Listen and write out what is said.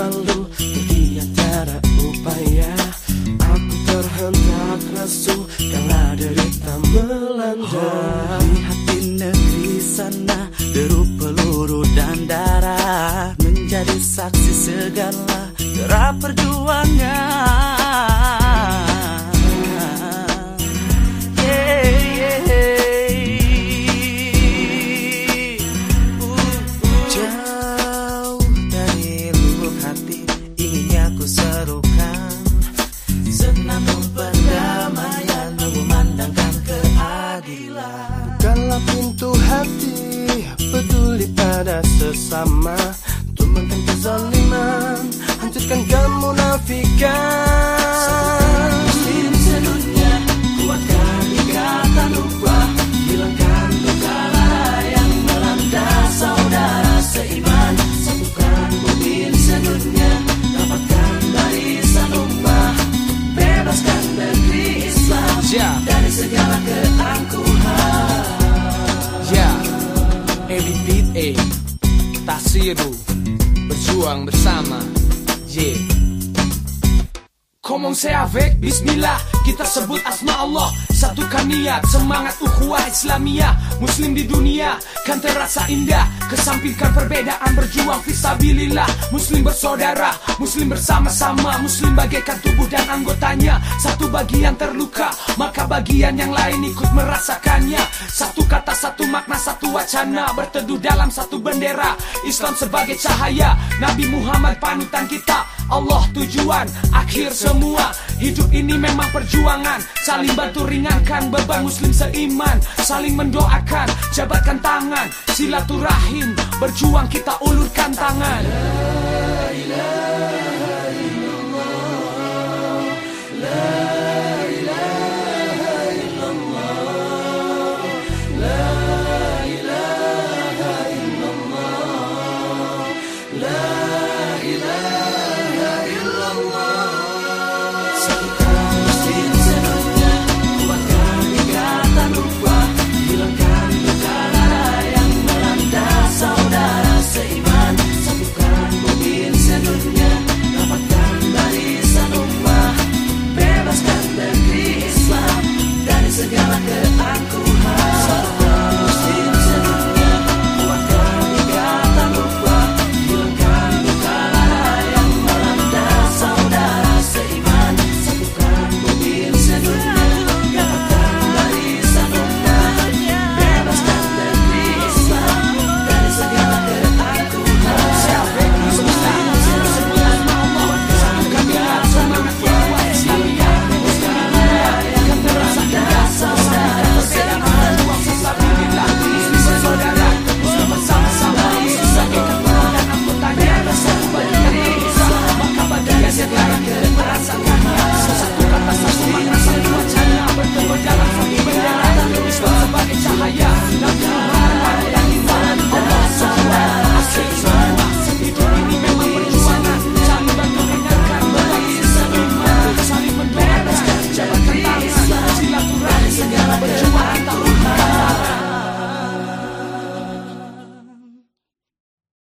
malu, jadi tiada upaya. Aku terhentak lesu kala derita melanda. Lihat di negeri sana, deru peluru dan darah menjadi saksi segala gerak perjuangan. Jauh dari lubuk hati ingin aku serukan senandung perdamaian mengumandangkan keadilan. Bukalah pintu hati, peduli pada sesama, tumbangkan kezaliman, hancurkan kemunafikan. Muslim sedunia, kuatkan ikatan ukhuwah, hilangkan luka lara yang melanda saudara seiman. Satukan mungkin sedunia, dapatkan barisan ummah, bebaskan negeri Islam dari segala keangkuhan. Edit Tasiru berjuang bersama. Commencez avec Bismillah, kita sebut asma Allah. Satukan niat, semangat ukhuwah Islamiyah. Muslim di dunia kan terasa indah, kesampingkan perbedaan, berjuang fisabilillah. Muslim bersaudara, Muslim bersama-sama. Muslim bagaikan tubuh dan anggotanya, satu bagian terluka, maka bagian yang lain ikut merasakannya. Satu kata, satu makna, satu wacana, berteduh dalam satu bendera. Islam sebagai cahaya, Nabi Muhammad panutan kita, Allah tujuan akhir semua. Hidup ini memang perjuangan, saling bantu ringankan beban muslim seiman. Saling mendoakan, jabatkan tangan, silaturahim, berjuang kita ulurkan tangan.